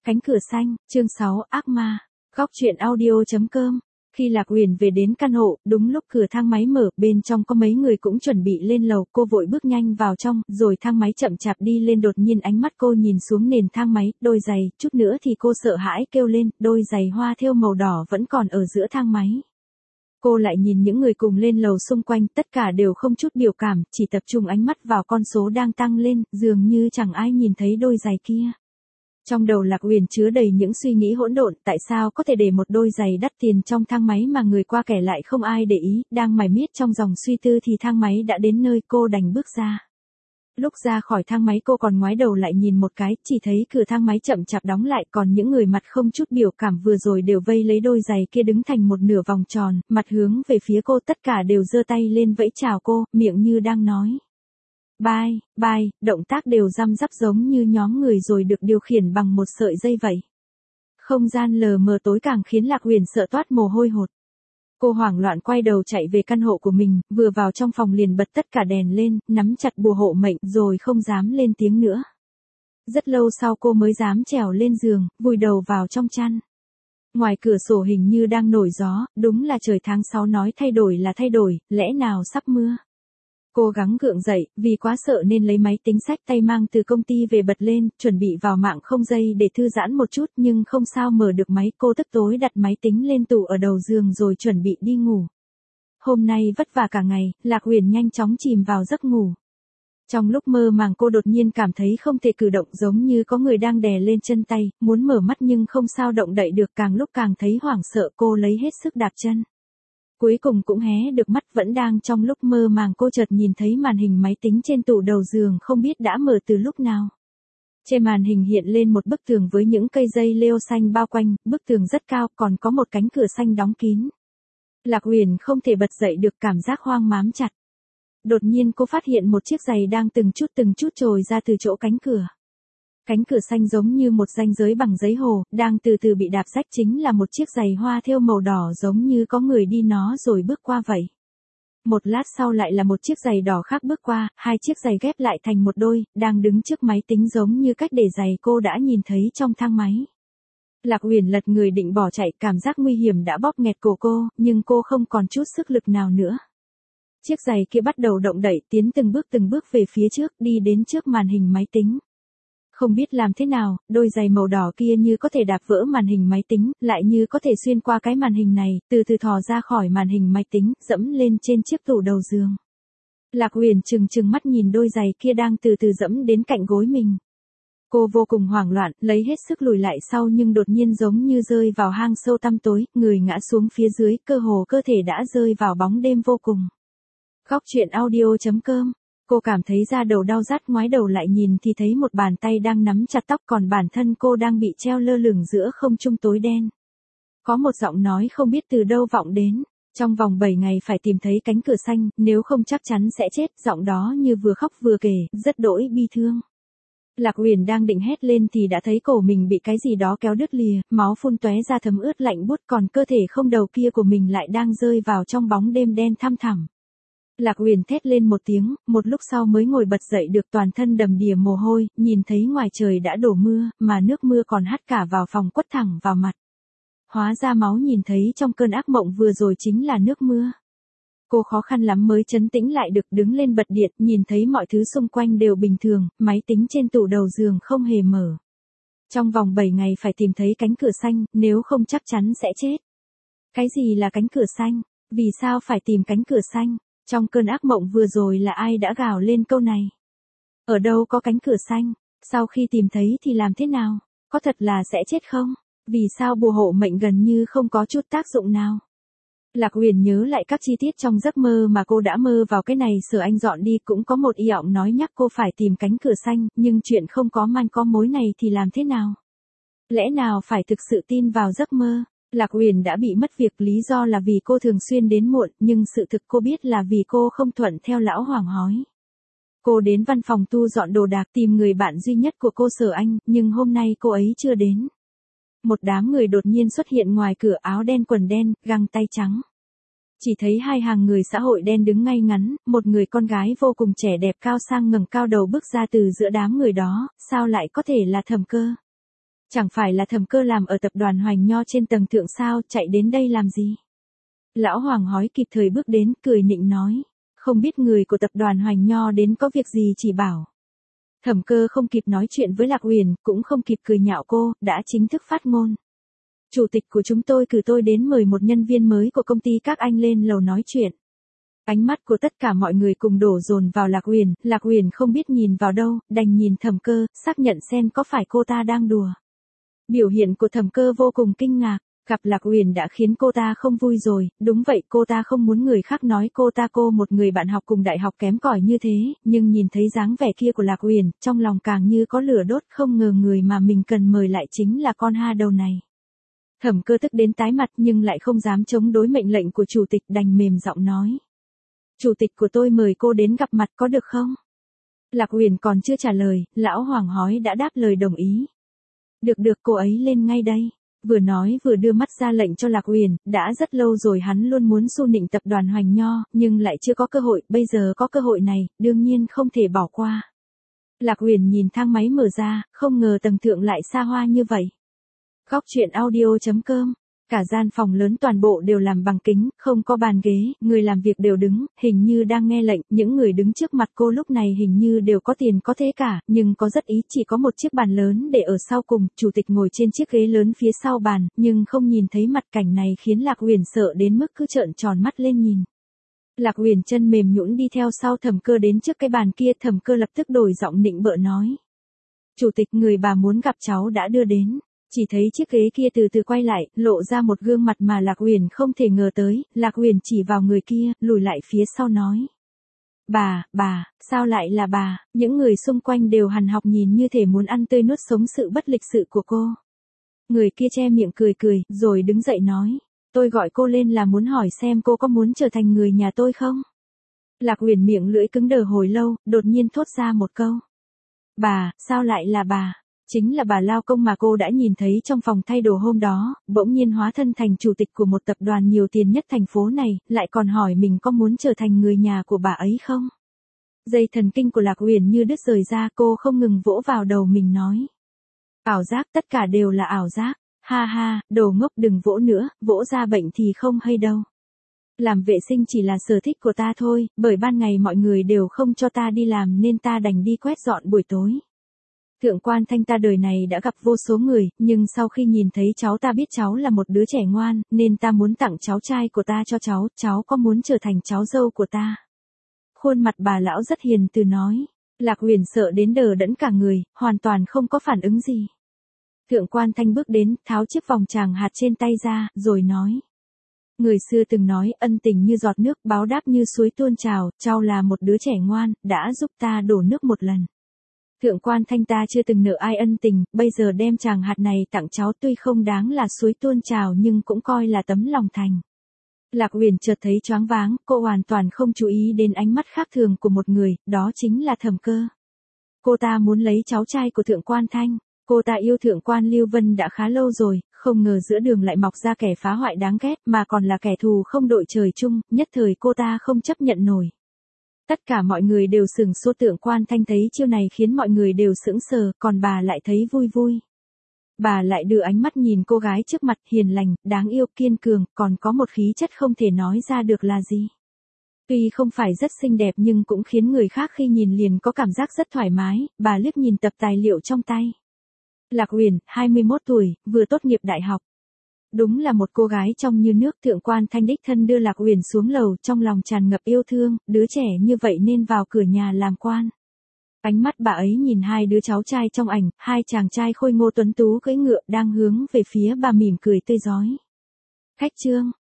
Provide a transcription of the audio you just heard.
Cánh cửa xanh, chương 6, ác ma. Góc truyện audio.com. Khi Lạc Uyển về đến căn hộ, đúng lúc cửa thang máy mở, bên trong có mấy người cũng chuẩn bị lên lầu, cô vội bước nhanh vào trong, rồi thang máy chậm chạp đi lên, đột nhiên ánh mắt cô nhìn xuống nền thang máy, đôi giày, chút nữa thì cô sợ hãi kêu lên, đôi giày hoa thêu màu đỏ vẫn còn ở giữa thang máy. Cô lại nhìn những người cùng lên lầu xung quanh, tất cả đều không chút biểu cảm, chỉ tập trung ánh mắt vào con số đang tăng lên, dường như chẳng ai nhìn thấy đôi giày kia. Trong đầu Lạc Uyển chứa đầy những suy nghĩ hỗn độn, tại sao có thể để một đôi giày đắt tiền trong thang máy mà người qua kẻ lại không ai để ý, đang mải miết trong dòng suy tư thì thang máy đã đến nơi, cô đành bước ra. Lúc ra khỏi thang máy cô còn ngoái đầu lại nhìn một cái, chỉ thấy cửa thang máy chậm chạp đóng lại, còn những người mặt không chút biểu cảm vừa rồi đều vây lấy đôi giày kia đứng thành một nửa vòng tròn, mặt hướng về phía cô, tất cả đều giơ tay lên vẫy chào cô, miệng như đang nói. Bye, bye, động tác đều răm rắp giống như nhóm người rồi được điều khiển bằng một sợi dây vậy. Không gian lờ mờ tối càng khiến Lạc Uyển sợ toát mồ hôi hột. Cô hoảng loạn quay đầu chạy về căn hộ của mình, vừa vào trong phòng liền bật tất cả đèn lên, nắm chặt bùa hộ mệnh rồi không dám lên tiếng nữa. Rất lâu sau cô mới dám trèo lên giường, vùi đầu vào trong chăn. Ngoài cửa sổ hình như đang nổi gió, đúng là trời tháng 6 nói thay đổi là thay đổi, lẽ nào sắp mưa. Cô gắng gượng dậy, vì quá sợ nên lấy máy tính xách tay mang từ công ty về bật lên, chuẩn bị vào mạng không dây để thư giãn một chút nhưng không sao mở được máy, cô tức tối đặt máy tính lên tủ ở đầu giường rồi chuẩn bị đi ngủ. Hôm nay vất vả cả ngày, Lạc Uyển nhanh chóng chìm vào giấc ngủ. Trong lúc mơ màng cô đột nhiên cảm thấy không thể cử động, giống như có người đang đè lên chân tay, muốn mở mắt nhưng không sao động đậy được, càng lúc càng thấy hoảng sợ, cô lấy hết sức đạp chân. Cuối cùng cũng hé được mắt, vẫn đang trong lúc mơ màng cô chợt nhìn thấy màn hình máy tính trên tủ đầu giường không biết đã mở từ lúc nào. Trên màn hình hiện lên một bức tường với những cây dây leo xanh bao quanh, bức tường rất cao, còn có một cánh cửa xanh đóng kín. Lạc Uyển không thể bật dậy được, cảm giác hoang mám chặt. Đột nhiên cô phát hiện một chiếc giày đang từng chút trồi ra từ chỗ cánh cửa. Cánh cửa xanh giống như một ranh giới bằng giấy hồ, đang từ từ bị đạp rách, chính là một chiếc giày hoa thêu màu đỏ giống như có người đi nó rồi bước qua vậy. Một lát sau lại là một chiếc giày đỏ khác bước qua, hai chiếc giày ghép lại thành một đôi, đang đứng trước máy tính giống như cách để giày cô đã nhìn thấy trong thang máy. Lạc Uyển lật người định bỏ chạy, cảm giác nguy hiểm đã bóp nghẹt cổ cô, nhưng cô không còn chút sức lực nào nữa. Chiếc giày kia bắt đầu động đậy, tiến từng bước về phía trước, đi đến trước màn hình máy tính. Không biết làm thế nào, đôi giày màu đỏ kia như có thể đạp vỡ màn hình máy tính, lại như có thể xuyên qua cái màn hình này, từ từ thò ra khỏi màn hình máy tính, dẫm lên trên chiếc tủ đầu giường. Lạc Uyển trừng mắt nhìn đôi giày kia đang từ từ dẫm đến cạnh gối mình. Cô vô cùng hoảng loạn, lấy hết sức lùi lại sau nhưng đột nhiên giống như rơi vào hang sâu tăm tối, người ngã xuống phía dưới, cơ hồ cơ thể đã rơi vào bóng đêm vô cùng. Góc truyện audio.com. Cô cảm thấy da đầu đau rát, ngoái đầu lại nhìn thì thấy một bàn tay đang nắm chặt tóc, còn bản thân cô đang bị treo lơ lửng giữa không trung tối đen. Có một giọng nói không biết từ đâu vọng đến, trong vòng 7 ngày phải tìm thấy cánh cửa xanh, nếu không chắc chắn sẽ chết, giọng đó như vừa khóc vừa kể, rất đỗi bi thương. Lạc Uyển đang định hét lên thì đã thấy cổ mình bị cái gì đó kéo đứt lìa, máu phun tóe ra thấm ướt lạnh buốt, còn cơ thể không đầu kia của mình lại đang rơi vào trong bóng đêm đen thăm thẳm. Lạc Uyển thét lên một tiếng, một lúc sau mới ngồi bật dậy được, toàn thân đầm đìa mồ hôi, nhìn thấy ngoài trời đã đổ mưa, mà nước mưa còn hắt cả vào phòng, quất thẳng vào mặt. Hóa ra máu nhìn thấy trong cơn ác mộng vừa rồi chính là nước mưa. Cô khó khăn lắm mới trấn tĩnh lại được, đứng lên bật điện, nhìn thấy mọi thứ xung quanh đều bình thường, máy tính trên tủ đầu giường không hề mở. Trong vòng 7 ngày phải tìm thấy cánh cửa xanh, nếu không chắc chắn sẽ chết. Cái gì là cánh cửa xanh? Vì sao phải tìm cánh cửa xanh? Trong cơn ác mộng vừa rồi là ai đã gào lên câu này? Ở đâu có cánh cửa xanh? Sau khi tìm thấy thì làm thế nào? Có thật là sẽ chết không? Vì sao bùa hộ mệnh gần như không có chút tác dụng nào? Lạc Uyển nhớ lại các chi tiết trong giấc mơ mà cô đã mơ vào, cái này Sở Anh dọn đi cũng có một y ọng nói nhắc cô phải tìm cánh cửa xanh, nhưng chuyện không có manh có mối này thì làm thế nào? Lẽ nào phải thực sự tin vào giấc mơ? Lạc Uyển đã bị mất việc, lý do là vì cô thường xuyên đến muộn, nhưng sự thực cô biết là vì cô không thuận theo lão Hoàng hói. Cô đến văn phòng tu dọn đồ đạc tìm người bạn duy nhất của cô Sở Anh, nhưng hôm nay cô ấy chưa đến. Một đám người đột nhiên xuất hiện ngoài cửa, áo đen quần đen, găng tay trắng. Chỉ thấy hai hàng người xã hội đen đứng ngay ngắn, một người con gái vô cùng trẻ đẹp cao sang ngẩng cao đầu bước ra từ giữa đám người đó, sao lại có thể là Thẩm Cơ? Chẳng phải là Thẩm Cơ làm ở tập đoàn Hoành Nho trên tầng thượng sao, chạy đến đây làm gì? Lão Hoàng hói kịp thời bước đến, cười nịnh nói. Không biết người của tập đoàn Hoành Nho đến có việc gì chỉ bảo. Thẩm Cơ không kịp nói chuyện với Lạc Uyển, cũng không kịp cười nhạo cô, đã chính thức phát ngôn. Chủ tịch của chúng tôi cử tôi đến mời một nhân viên mới của công ty các anh lên lầu nói chuyện. Ánh mắt của tất cả mọi người cùng đổ dồn vào Lạc Uyển không biết nhìn vào đâu, đành nhìn Thẩm Cơ, xác nhận xem có phải cô ta đang đùa. Biểu hiện của Thẩm Cơ vô cùng kinh ngạc, gặp Lạc Uyển đã khiến cô ta không vui rồi, đúng vậy cô ta không muốn người khác nói cô một người bạn học cùng đại học kém cỏi như thế, nhưng nhìn thấy dáng vẻ kia của Lạc Uyển, trong lòng càng như có lửa đốt, không ngờ người mà mình cần mời lại chính là con ha đầu này. Thẩm Cơ tức đến tái mặt nhưng lại không dám chống đối mệnh lệnh của chủ tịch, đành mềm giọng nói. Chủ tịch của tôi mời cô đến gặp mặt có được không? Lạc Uyển còn chưa trả lời, lão Hoàng hói đã đáp lời đồng ý. Được cô ấy lên ngay đây. Vừa nói vừa đưa mắt ra lệnh cho Lạc Uyển, đã rất lâu rồi hắn luôn muốn xu nịnh tập đoàn Hoành Nho, nhưng lại chưa có cơ hội, bây giờ có cơ hội này, đương nhiên không thể bỏ qua. Lạc Uyển nhìn thang máy mở ra, không ngờ tầng thượng lại xa hoa như vậy. Góc truyện audio.com. Cả gian phòng lớn toàn bộ đều làm bằng kính, không có bàn ghế, người làm việc đều đứng, hình như đang nghe lệnh, những người đứng trước mặt cô lúc này hình như đều có tiền có thế cả, nhưng có rất ý chỉ có một chiếc bàn lớn để ở sau cùng, chủ tịch ngồi trên chiếc ghế lớn phía sau bàn, nhưng không nhìn thấy mặt, cảnh này khiến Lạc Uyển sợ đến mức cứ trợn tròn mắt lên nhìn. Lạc Uyển chân mềm nhũn đi theo sau Thẩm Cơ đến trước cái bàn kia, Thẩm Cơ lập tức đổi giọng nịnh bợ nói. Chủ tịch, người bà muốn gặp cháu đã đưa đến. Chỉ thấy chiếc ghế kia từ từ quay lại, lộ ra một gương mặt mà Lạc Uyển không thể ngờ tới, Lạc Uyển chỉ vào người kia, lùi lại phía sau nói. Bà, sao lại là bà, những người xung quanh đều hằn học nhìn như thể muốn ăn tươi nuốt sống sự bất lịch sự của cô. Người kia che miệng cười, rồi đứng dậy nói, tôi gọi cô lên là muốn hỏi xem cô có muốn trở thành người nhà tôi không? Lạc Uyển miệng lưỡi cứng đờ hồi lâu, đột nhiên thốt ra một câu. Bà, sao lại là bà? Chính là bà lao công mà cô đã nhìn thấy trong phòng thay đồ hôm đó, bỗng nhiên hóa thân thành chủ tịch của một tập đoàn nhiều tiền nhất thành phố này, lại còn hỏi mình có muốn trở thành người nhà của bà ấy không? Dây thần kinh của Lạc Uyển như đứt rời ra, cô không ngừng vỗ vào đầu mình nói. Ảo giác, tất cả đều là ảo giác, ha, đồ ngốc đừng vỗ nữa, vỗ ra bệnh thì không hay đâu. Làm vệ sinh chỉ là sở thích của ta thôi, bởi ban ngày mọi người đều không cho ta đi làm nên ta đành đi quét dọn buổi tối. Thượng quan Thanh ta đời này đã gặp vô số người, nhưng sau khi nhìn thấy cháu ta biết cháu là một đứa trẻ ngoan, nên ta muốn tặng cháu trai của ta cho cháu có muốn trở thành cháu dâu của ta? Khuôn mặt bà lão rất hiền từ nói. Lạc Uyển sợ đến đờ đẫn cả người, hoàn toàn không có phản ứng gì. Thượng quan Thanh bước đến, tháo chiếc vòng tràng hạt trên tay ra, rồi nói. Người xưa từng nói ân tình như giọt nước, báo đáp như suối tuôn trào, cháu là một đứa trẻ ngoan, đã giúp ta đổ nước một lần. Thượng quan Thanh ta chưa từng nợ ai ân tình, bây giờ đem tràng hạt này tặng cháu tuy không đáng là suối tuôn trào nhưng cũng coi là tấm lòng thành. Lạc Uyển chợt thấy choáng váng, cô hoàn toàn không chú ý đến ánh mắt khác thường của một người, đó chính là Thẩm Cơ. Cô ta muốn lấy cháu trai của Thượng quan Thanh, cô ta yêu Thượng quan Lưu Vân đã khá lâu rồi, không ngờ giữa đường lại mọc ra kẻ phá hoại đáng ghét mà còn là kẻ thù không đội trời chung, nhất thời cô ta không chấp nhận nổi. Tất cả mọi người đều sửng sốt, Thượng quan Thanh thấy chiêu này khiến mọi người đều sững sờ, còn bà lại thấy vui. Bà lại đưa ánh mắt nhìn cô gái trước mặt, hiền lành, đáng yêu, kiên cường, còn có một khí chất không thể nói ra được là gì. Tuy không phải rất xinh đẹp nhưng cũng khiến người khác khi nhìn liền có cảm giác rất thoải mái, bà liếc nhìn tập tài liệu trong tay. Lạc Uyển, 21 tuổi, vừa tốt nghiệp đại học. Đúng là một cô gái trong như nước. Thượng quan Thanh đích thân đưa Lạc Uyển xuống lầu, trong lòng tràn ngập yêu thương, đứa trẻ như vậy nên vào cửa nhà làm quan. Ánh mắt bà ấy nhìn hai đứa cháu trai trong ảnh, hai chàng trai khôi ngô tuấn tú cưỡi ngựa đang hướng về phía bà mỉm cười tươi rói. Khách trương,